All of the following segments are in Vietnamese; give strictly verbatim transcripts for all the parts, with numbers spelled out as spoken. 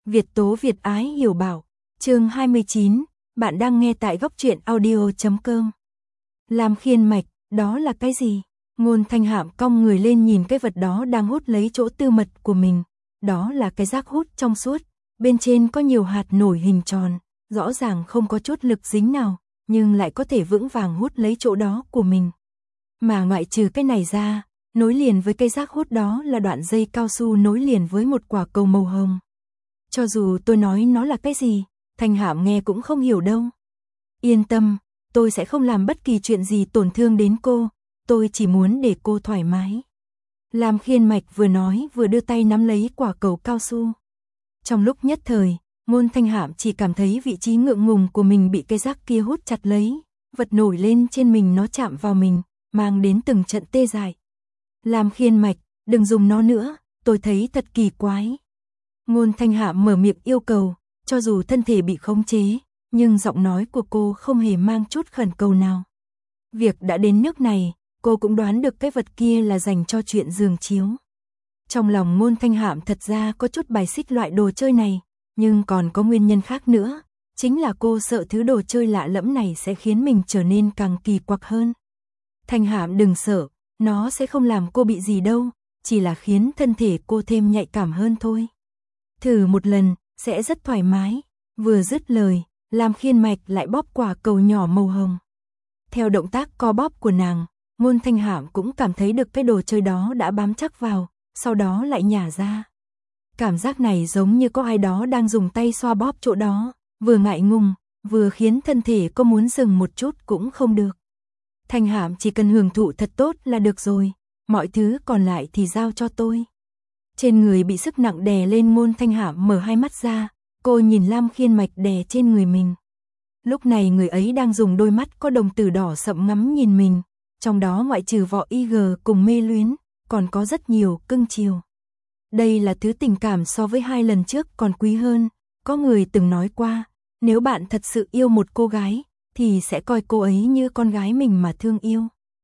Việt tố Việt ái hiểu bảo. Chương hai mươi chín, bạn đang nghe tại góc truyện audio chấm com. Lam khiên mạch, đó là cái gì? Ngôn Thanh Hạm cong người lên nhìn cái vật đó đang hút lấy chỗ tư mật của mình. Đó là cái rác hút trong suốt, bên trên có nhiều hạt nổi hình tròn, rõ ràng không có chút lực dính nào, nhưng lại có thể vững vàng hút lấy chỗ đó của mình. Mà ngoại trừ cái này ra, nối liền với cây rác hút đó là đoạn dây cao su nối liền với một quả cầu màu hồng. Cho dù tôi nói nó là cái gì, Thanh Hạm nghe cũng không hiểu đâu. Yên tâm, tôi sẽ không làm bất kỳ chuyện gì tổn thương đến cô, tôi chỉ muốn để cô thoải mái. Lam khiên mạch vừa nói vừa đưa tay nắm lấy quả cầu cao su. Trong lúc nhất thời, Ngôn Thanh Hạm chỉ cảm thấy vị trí ngượng ngùng của mình bị cây rác kia hút chặt lấy, vật nổi lên trên mình nó chạm vào mình, mang đến từng trận tê dại. Lam khiên mạch, đừng dùng nó nữa, tôi thấy thật kỳ quái. Ngôn Thanh Hạm mở miệng yêu cầu, cho dù thân thể bị khống chế, nhưng giọng nói của cô không hề mang chút khẩn cầu nào. Việc đã đến nước này, cô cũng đoán được cái vật kia là dành cho chuyện giường chiếu. Trong lòng Ngôn Thanh Hạm thật ra có chút bài xích loại đồ chơi này, nhưng còn có nguyên nhân khác nữa, chính là cô sợ thứ đồ chơi lạ lẫm này sẽ khiến mình trở nên càng kỳ quặc hơn. Thanh Hạm đừng sợ, nó sẽ không làm cô bị gì đâu, chỉ là khiến thân thể cô thêm nhạy cảm hơn thôi. Thử một lần, sẽ rất thoải mái. Vừa dứt lời, Lam khiên mạch lại bóp quả cầu nhỏ màu hồng. Theo động tác co bóp của nàng, Ngôn Thanh Hạm cũng cảm thấy được cái đồ chơi đó đã bám chắc vào, sau đó lại nhả ra. Cảm giác này giống như có ai đó đang dùng tay xoa bóp chỗ đó, vừa ngại ngùng, vừa khiến thân thể cô muốn dừng một chút cũng không được. Thanh Hạm chỉ cần hưởng thụ thật tốt là được rồi, mọi thứ còn lại thì giao cho tôi. Trên người bị sức nặng đè lên, Ngôn Thanh Hạm mở hai mắt ra, cô nhìn Lam khiên mạch đè trên người mình. Lúc này người ấy đang dùng đôi mắt có đồng tử đỏ sậm ngắm nhìn mình, trong đó ngoại trừ vỏ i giê cùng mê luyến, còn có rất nhiều cưng chiều. Đây là thứ tình cảm so với hai lần trước còn quý hơn, có người từng nói qua, nếu bạn thật sự yêu một cô gái, thì sẽ coi cô ấy như con gái mình mà thương yêu.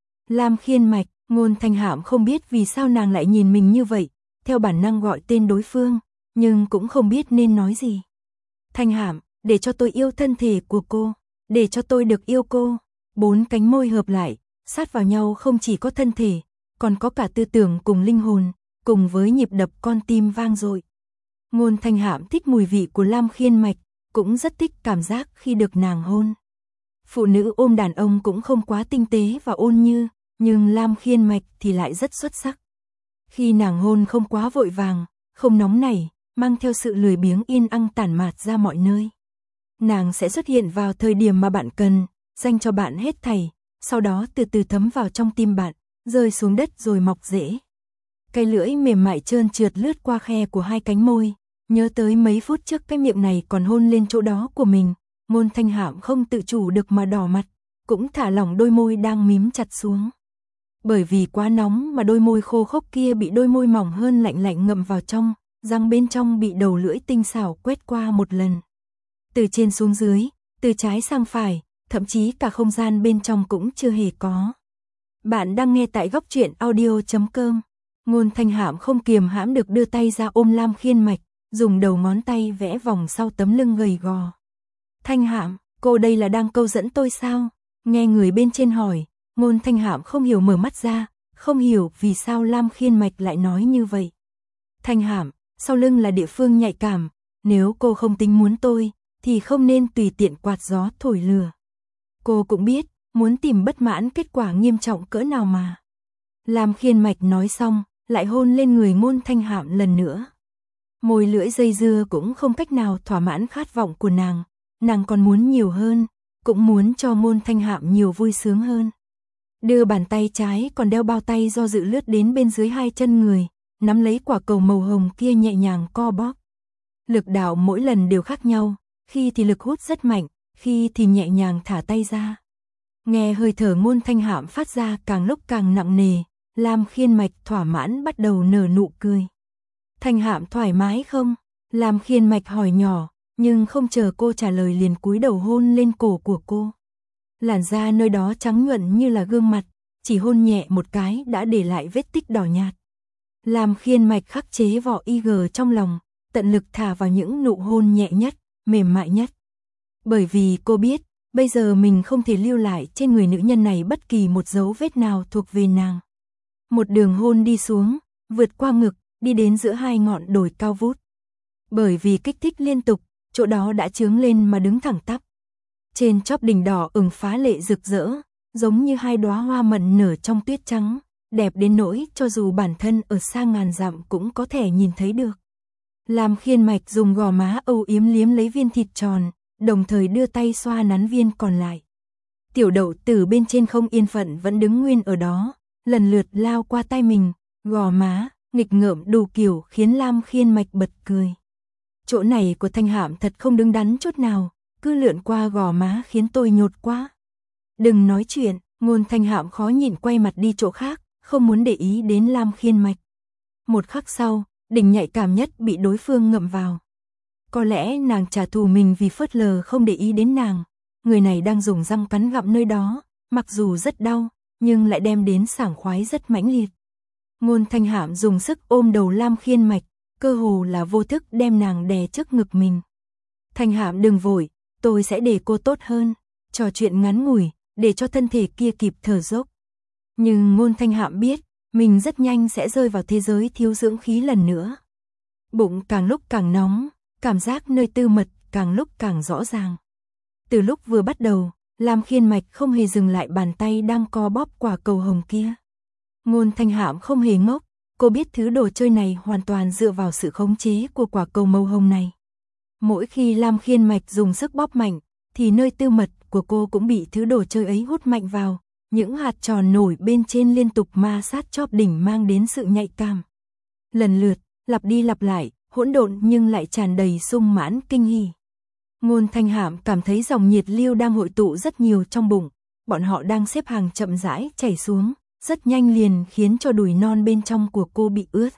Lam khiên mạch, Ngôn Thanh Hạm không biết vì sao nàng lại nhìn mình như vậy, theo bản năng gọi tên đối phương, nhưng cũng không biết nên nói gì. Thanh Hạm, để cho tôi yêu thân thể của cô, để cho tôi được yêu cô. Bốn cánh môi hợp lại, sát vào nhau, không chỉ có thân thể, còn có cả tư tưởng cùng linh hồn, cùng với nhịp đập con tim vang dội. Ngôn Thanh Hạm thích mùi vị của Lam khiên mạch, cũng rất thích cảm giác khi được nàng hôn. Phụ nữ ôm đàn ông cũng không quá tinh tế và ôn như, nhưng Lam khiên mạch thì lại rất xuất sắc. Khi nàng hôn không quá vội vàng, không nóng nảy, mang theo sự lười biếng yên ăng tản mát ra mọi nơi. Nàng sẽ xuất hiện vào thời điểm mà bạn cần, dành cho bạn hết thảy, sau đó từ từ thấm vào trong tim bạn, rơi xuống đất rồi mọc rễ. Cái lưỡi mềm mại trơn trượt lướt qua khe của hai cánh môi, nhớ tới mấy phút trước cái miệng này còn hôn lên chỗ đó của mình, Ngôn Thanh Hạm không tự chủ được mà đỏ mặt, cũng thả lỏng đôi môi đang mím chặt xuống. Bởi vì quá nóng mà đôi môi khô khốc kia bị đôi môi mỏng hơn lạnh lạnh ngậm vào trong, răng bên trong bị đầu lưỡi tinh xảo quét qua một lần. Từ trên xuống dưới, từ trái sang phải, thậm chí cả không gian bên trong cũng chưa hề có. Bạn đang nghe tại góc truyện audio chấm com. Ngôn Thanh Hạm không kiềm hãm được đưa tay ra ôm Lam khiên mạch, dùng đầu ngón tay vẽ vòng sau tấm lưng gầy gò. Thanh Hạm, cô đây là đang câu dẫn tôi sao? Nghe người bên trên hỏi, Ngôn Thanh Hạm không hiểu mở mắt ra, không hiểu vì sao Lam khiên mạch lại nói như vậy. Thanh Hạm, sau lưng là địa phương nhạy cảm, nếu cô không tính muốn tôi, thì không nên tùy tiện quạt gió thổi lửa. Cô cũng biết, muốn tìm bất mãn kết quả nghiêm trọng cỡ nào mà. Lam khiên mạch nói xong, lại hôn lên người Ngôn Thanh Hạm lần nữa. Môi lưỡi dây dưa cũng không cách nào thỏa mãn khát vọng của nàng, nàng còn muốn nhiều hơn, cũng muốn cho Ngôn Thanh Hạm nhiều vui sướng hơn. Đưa bàn tay trái còn đeo bao tay do dự lướt đến bên dưới hai chân người, nắm lấy quả cầu màu hồng kia nhẹ nhàng co bóp. Lực đạo mỗi lần đều khác nhau, khi thì lực hút rất mạnh, khi thì nhẹ nhàng thả tay ra. Nghe hơi thở Ngôn Thanh Hạm phát ra càng lúc càng nặng nề, Lam khiên mạch thỏa mãn bắt đầu nở nụ cười. Thanh Hạm thoải mái không? Lam khiên mạch hỏi nhỏ, nhưng không chờ cô trả lời liền cúi đầu hôn lên cổ của cô. Làn da nơi đó trắng nhuận như là gương mặt, chỉ hôn nhẹ một cái đã để lại vết tích đỏ nhạt. Lam khiên mạch khắc chế vỏ i giê trong lòng, tận lực thả vào những nụ hôn nhẹ nhất, mềm mại nhất. Bởi vì cô biết, bây giờ mình không thể lưu lại trên người nữ nhân này bất kỳ một dấu vết nào thuộc về nàng. Một đường hôn đi xuống, vượt qua ngực, đi đến giữa hai ngọn đồi cao vút. Bởi vì kích thích liên tục, chỗ đó đã chướng lên mà đứng thẳng tắp. Trên chóp đỉnh đỏ ửng phá lệ rực rỡ, giống như hai đóa hoa mận nở trong tuyết trắng, đẹp đến nỗi cho dù bản thân ở xa ngàn dặm cũng có thể nhìn thấy được. Lam Khiên Mạch dùng gò má âu yếm liếm lấy viên thịt tròn, đồng thời đưa tay xoa nắn viên còn lại. Tiểu Đậu Tử bên trên không yên phận vẫn đứng nguyên ở đó, lần lượt lao qua tay mình, gò má, nghịch ngợm đủ kiểu khiến Lam Khiên Mạch bật cười. Chỗ này của Thanh Hạm thật không đứng đắn chút nào, cứ lượn qua gò má khiến tôi nhột quá. Đừng nói chuyện, Ngôn Thanh Hạm khó nhịn quay mặt đi chỗ khác, không muốn để ý đến Lam Khiên Mạch. Một khắc sau, đỉnh nhạy cảm nhất bị đối phương ngậm vào. Có lẽ nàng trả thù mình vì phớt lờ không để ý đến nàng, người này đang dùng răng cắn gặm nơi đó, mặc dù rất đau, nhưng lại đem đến sảng khoái rất mãnh liệt. Ngôn Thanh Hạm dùng sức ôm đầu Lam Khiên Mạch, cơ hồ là vô thức đem nàng đè trước ngực mình. Thanh Hạm đừng vội, tôi sẽ để cô tốt hơn, trò chuyện ngắn ngủi, để cho thân thể kia kịp thở dốc. Nhưng Ngôn Thanh Hạm biết, mình rất nhanh sẽ rơi vào thế giới thiếu dưỡng khí lần nữa. Bụng càng lúc càng nóng, cảm giác nơi tư mật càng lúc càng rõ ràng. Từ lúc vừa bắt đầu, Lam Khiên Mạch không hề dừng lại bàn tay đang co bóp quả cầu hồng kia. Ngôn Thanh Hạm không hề ngốc, cô biết thứ đồ chơi này hoàn toàn dựa vào sự khống chế của quả cầu màu hồng này. Mỗi khi Lam Khiên Mạch dùng sức bóp mạnh, thì nơi tư mật của cô cũng bị thứ đồ chơi ấy hút mạnh vào, những hạt tròn nổi bên trên liên tục ma sát chóp đỉnh mang đến sự nhạy cảm. Lần lượt, lặp đi lặp lại, hỗn độn nhưng lại tràn đầy sung mãn kinh hỉ. Ngôn Thanh Hạm cảm thấy dòng nhiệt lưu đang hội tụ rất nhiều trong bụng, bọn họ đang xếp hàng chậm rãi chảy xuống, rất nhanh liền khiến cho đùi non bên trong của cô bị ướt.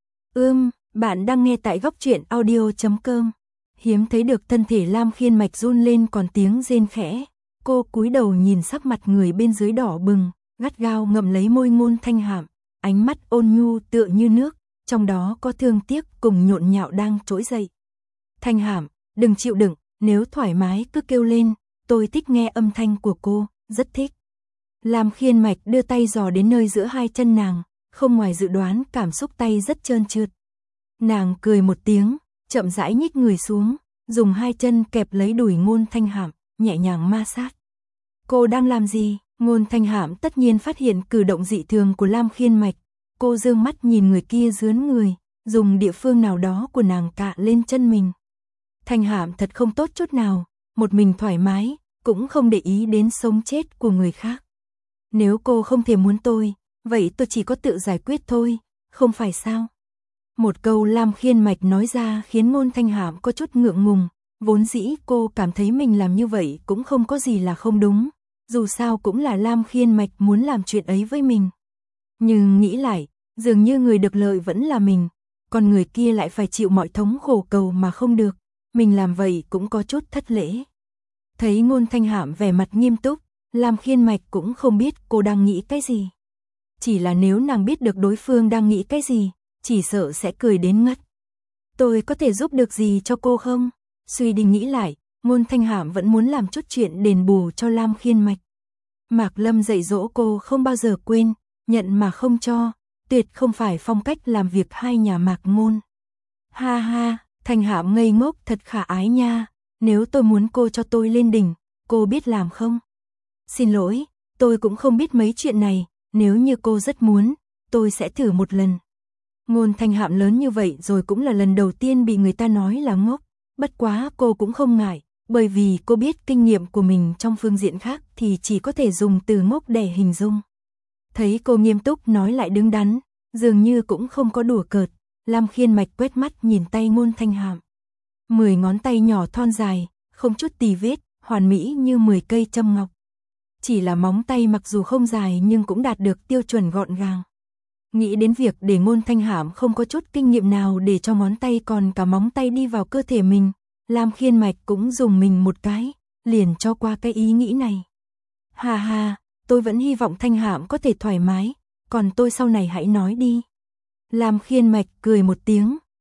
Ưm, bạn đang nghe tại góc truyện audio chấm com. Hiếm thấy được thân thể Lam Khiên Mạch run lên còn tiếng rên khẽ. Cô cúi đầu nhìn sắc mặt người bên dưới đỏ bừng, gắt gao ngậm lấy môi Ngôn Thanh Hạm, ánh mắt ôn nhu tựa như nước, trong đó có thương tiếc cùng nhộn nhạo đang trỗi dậy. Thanh Hạm, đừng chịu đựng, nếu thoải mái cứ kêu lên, tôi thích nghe âm thanh của cô, rất thích. Lam Khiên Mạch đưa tay dò đến nơi giữa hai chân nàng, không ngoài dự đoán cảm xúc tay rất trơn trượt. Nàng cười một tiếng, chậm rãi nhích người xuống, dùng hai chân kẹp lấy đùi Ngôn Thanh Hạm, nhẹ nhàng ma sát. Cô đang làm gì? Ngôn Thanh Hạm tất nhiên phát hiện cử động dị thường của Lam Khiên Mạch. Cô dương mắt nhìn người kia dướn người, dùng địa phương nào đó của nàng cạ lên chân mình. Thanh Hạm thật không tốt chút nào, một mình thoải mái, cũng không để ý đến sống chết của người khác. Nếu cô không thể muốn tôi, vậy tôi chỉ có tự giải quyết thôi, không phải sao? Một câu Lam Khiên Mạch nói ra khiến Ngôn Thanh Hạm có chút ngượng ngùng, vốn dĩ cô cảm thấy mình làm như vậy cũng không có gì là không đúng, dù sao cũng là Lam Khiên Mạch muốn làm chuyện ấy với mình. Nhưng nghĩ lại, dường như người được lợi vẫn là mình, còn người kia lại phải chịu mọi thống khổ cầu mà không được, mình làm vậy cũng có chút thất lễ. Thấy Ngôn Thanh Hạm vẻ mặt nghiêm túc, Lam Khiên Mạch cũng không biết cô đang nghĩ cái gì. Chỉ là nếu nàng biết được đối phương đang nghĩ cái gì, chỉ sợ sẽ cười đến ngất. Tôi có thể giúp được gì cho cô không? Suy đi nghĩ lại, Ngôn Thanh Hạm vẫn muốn làm chút chuyện đền bù cho Lam Khiên Mạch. Mạc Lâm dạy dỗ cô không bao giờ quên, nhận mà không cho, tuyệt không phải phong cách làm việc hai nhà Mạc Ngôn. Ha ha, Thanh Hạm ngây ngốc thật khả ái nha, nếu tôi muốn cô cho tôi lên đỉnh, cô biết làm không? Xin lỗi, tôi cũng không biết mấy chuyện này, nếu như cô rất muốn, tôi sẽ thử một lần. Ngôn Thanh Hạm lớn như vậy rồi cũng là lần đầu tiên bị người ta nói là ngốc, bất quá cô cũng không ngại, bởi vì cô biết kinh nghiệm của mình trong phương diện khác thì chỉ có thể dùng từ ngốc để hình dung. Thấy cô nghiêm túc nói lại đứng đắn, dường như cũng không có đùa cợt, Lam Khiên Mạch quét mắt nhìn tay Ngôn Thanh Hạm. Mười ngón tay nhỏ thon dài, không chút tì vết, hoàn mỹ như mười cây châm ngọc. Chỉ là móng tay mặc dù không dài nhưng cũng đạt được tiêu chuẩn gọn gàng. Nghĩ đến việc để Ngôn Thanh Hạm không có chút kinh nghiệm nào để cho ngón tay còn cả móng tay đi vào cơ thể mình, Lam Khiên Mạch cũng dùng mình một cái, liền cho qua cái ý nghĩ này. Hà hà, tôi vẫn hy vọng Thanh Hạm có thể thoải mái, còn tôi sau này hãy nói đi. Lam Khiên Mạch cười một tiếng,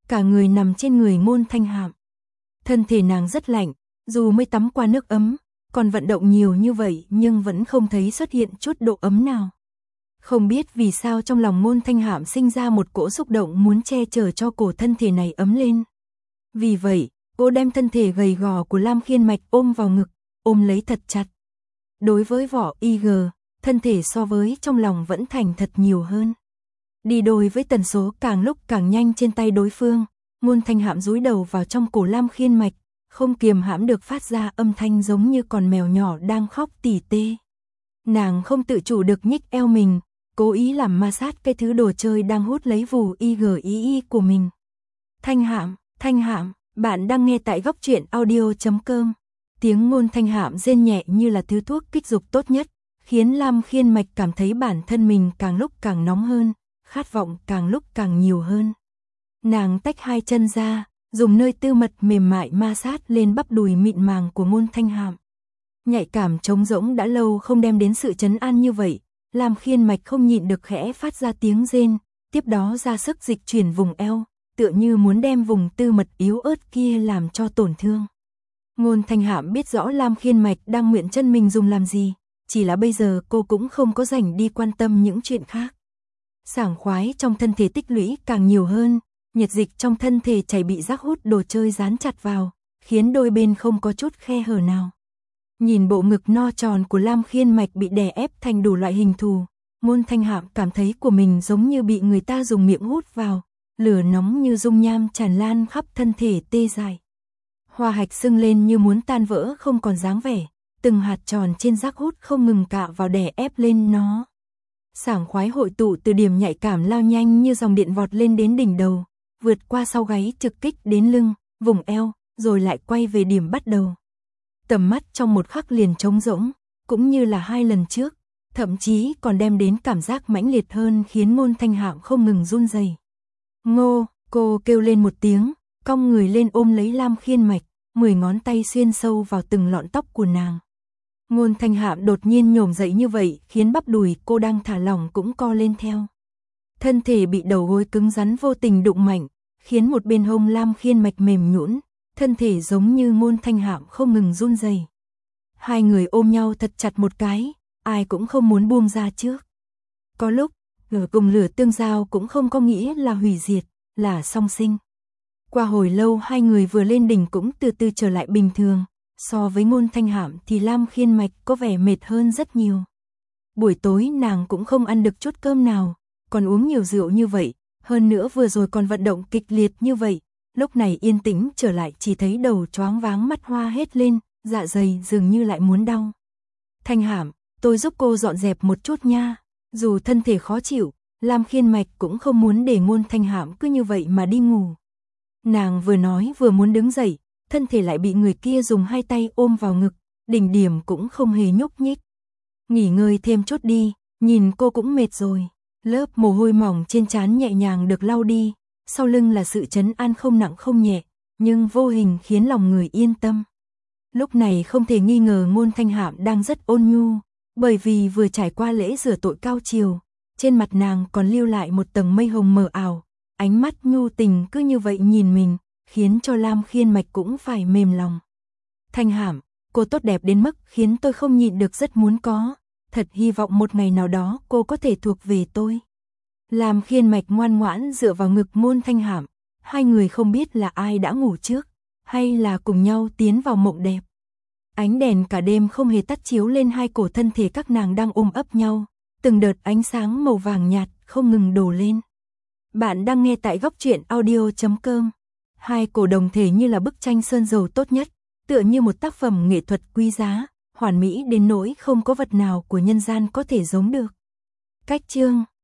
cả người nằm trên người Ngôn Thanh Hạm. Thân thể nàng rất lạnh, dù mới tắm qua nước ấm, còn vận động nhiều như vậy nhưng vẫn không thấy xuất hiện chút độ ấm nào. Không biết vì sao trong lòng Ngôn Thanh Hạm sinh ra một cỗ xúc động muốn che chở cho cổ thân thể này ấm lên. Vì vậy, cô đem thân thể gầy gò của Lam Khiên Mạch ôm vào ngực, ôm lấy thật chặt. Đối với Võ i giê, thân thể so với trong lòng vẫn thành thật nhiều hơn. Đi đôi với tần số càng lúc càng nhanh trên tay đối phương, Ngôn Thanh Hạm dúi đầu vào trong cổ Lam Khiên Mạch, không kiềm hãm được phát ra âm thanh giống như con mèo nhỏ đang khóc tỉ tê. Nàng không tự chủ được nhích eo mình, cố ý làm ma sát cái thứ đồ chơi đang hút lấy vù i giê i i của mình. Thanh Hạm, Thanh Hạm, bạn đang nghe tại góc truyện audio chấm com. Tiếng Ngôn Thanh Hạm rên nhẹ như là thứ thuốc kích dục tốt nhất, khiến Lam Khiên Mạch cảm thấy bản thân mình càng lúc càng nóng hơn, khát vọng càng lúc càng nhiều hơn. Nàng tách hai chân ra, dùng nơi tư mật mềm mại ma sát lên bắp đùi mịn màng của Ngôn Thanh Hạm. Nhạy cảm trống rỗng đã lâu không đem đến sự trấn an như vậy, Lam Khiên Mạch không nhịn được khẽ phát ra tiếng rên, tiếp đó ra sức dịch chuyển vùng eo, tựa như muốn đem vùng tư mật yếu ớt kia làm cho tổn thương. Ngôn Thanh Hạm biết rõ Lam Khiên Mạch đang nguyện chân mình dùng làm gì, chỉ là bây giờ cô cũng không có rảnh đi quan tâm những chuyện khác. Sảng khoái trong thân thể tích lũy càng nhiều hơn, nhiệt dịch trong thân thể chảy bị rác hút đồ chơi dán chặt vào, khiến đôi bên không có chút khe hở nào. Nhìn bộ ngực no tròn của Lam Khiên Mạch bị đè ép thành đủ loại hình thù, Ngôn Thanh Hạm cảm thấy của mình giống như bị người ta dùng miệng hút vào, lửa nóng như dung nham tràn lan khắp thân thể tê dại. Hoa hạch sưng lên như muốn tan vỡ không còn dáng vẻ, từng hạt tròn trên rác hút không ngừng cạ vào đè ép lên nó. Sảng khoái hội tụ từ điểm nhạy cảm lao nhanh như dòng điện vọt lên đến đỉnh đầu, vượt qua sau gáy trực kích đến lưng, vùng eo, rồi lại quay về điểm bắt đầu. Tầm mắt trong một khắc liền trống rỗng, cũng như là hai lần trước, thậm chí còn đem đến cảm giác mãnh liệt hơn khiến Ngôn Thanh Hạm không ngừng run rẩy. Ngô, cô kêu lên một tiếng, cong người lên ôm lấy Lam Khiên Mạch, mười ngón tay xuyên sâu vào từng lọn tóc của nàng. Ngôn Thanh Hạm đột nhiên nhổm dậy như vậy khiến bắp đùi cô đang thả lỏng cũng co lên theo. Thân thể bị đầu gối cứng rắn vô tình đụng mạnh, khiến một bên hông Lam Khiên Mạch mềm nhũn, thân thể giống như Ngôn Thanh Hạm không ngừng run rẩy. Hai người ôm nhau thật chặt một cái, ai cũng không muốn buông ra trước. Có lúc, lửa cùng lửa tương giao cũng không có nghĩa là hủy diệt, là song sinh. Qua hồi lâu hai người vừa lên đỉnh cũng từ từ trở lại bình thường, so với Ngôn Thanh Hạm thì Lam Khiên Mạch có vẻ mệt hơn rất nhiều. Buổi tối nàng cũng không ăn được chút cơm nào, còn uống nhiều rượu như vậy, hơn nữa vừa rồi còn vận động kịch liệt như vậy, lúc này yên tĩnh trở lại chỉ thấy đầu choáng váng mắt hoa hết lên, dạ dày dường như lại muốn đau. Thanh Hạm, tôi giúp cô dọn dẹp một chút nha. Dù thân thể khó chịu, Lam Khiên Mạch cũng không muốn để Ngôn Thanh Hạm cứ như vậy mà đi ngủ. Nàng vừa nói vừa muốn đứng dậy, thân thể lại bị người kia dùng hai tay ôm vào ngực, đỉnh điểm cũng không hề nhúc nhích. Nghỉ ngơi thêm chút đi, nhìn cô cũng mệt rồi. Lớp mồ hôi mỏng trên trán nhẹ nhàng được lau đi, sau lưng là sự trấn an không nặng không nhẹ, nhưng vô hình khiến lòng người yên tâm. Lúc này không thể nghi ngờ Ngôn Thanh Hạm đang rất ôn nhu, bởi vì vừa trải qua lễ rửa tội cao chiều, trên mặt nàng còn lưu lại một tầng mây hồng mờ ảo, ánh mắt nhu tình cứ như vậy nhìn mình, khiến cho Lam Khiên Mạch cũng phải mềm lòng. Thanh Hạm, cô tốt đẹp đến mức khiến tôi không nhịn được rất muốn có, thật hy vọng một ngày nào đó cô có thể thuộc về tôi. Lam Khiên Mạch ngoan ngoãn dựa vào ngực Ngôn Thanh Hạm, hai người không biết là ai đã ngủ trước, hay là cùng nhau tiến vào mộng đẹp. Ánh đèn cả đêm không hề tắt chiếu lên hai cổ thân thể các nàng đang ôm ấp nhau, từng đợt ánh sáng màu vàng nhạt không ngừng đổ lên. Bạn đang nghe tại góc truyện audio chấm com. Hai cổ đồng thể như là bức tranh sơn dầu tốt nhất, tựa như một tác phẩm nghệ thuật quý giá, hoàn mỹ đến nỗi không có vật nào của nhân gian có thể giống được. Cách chương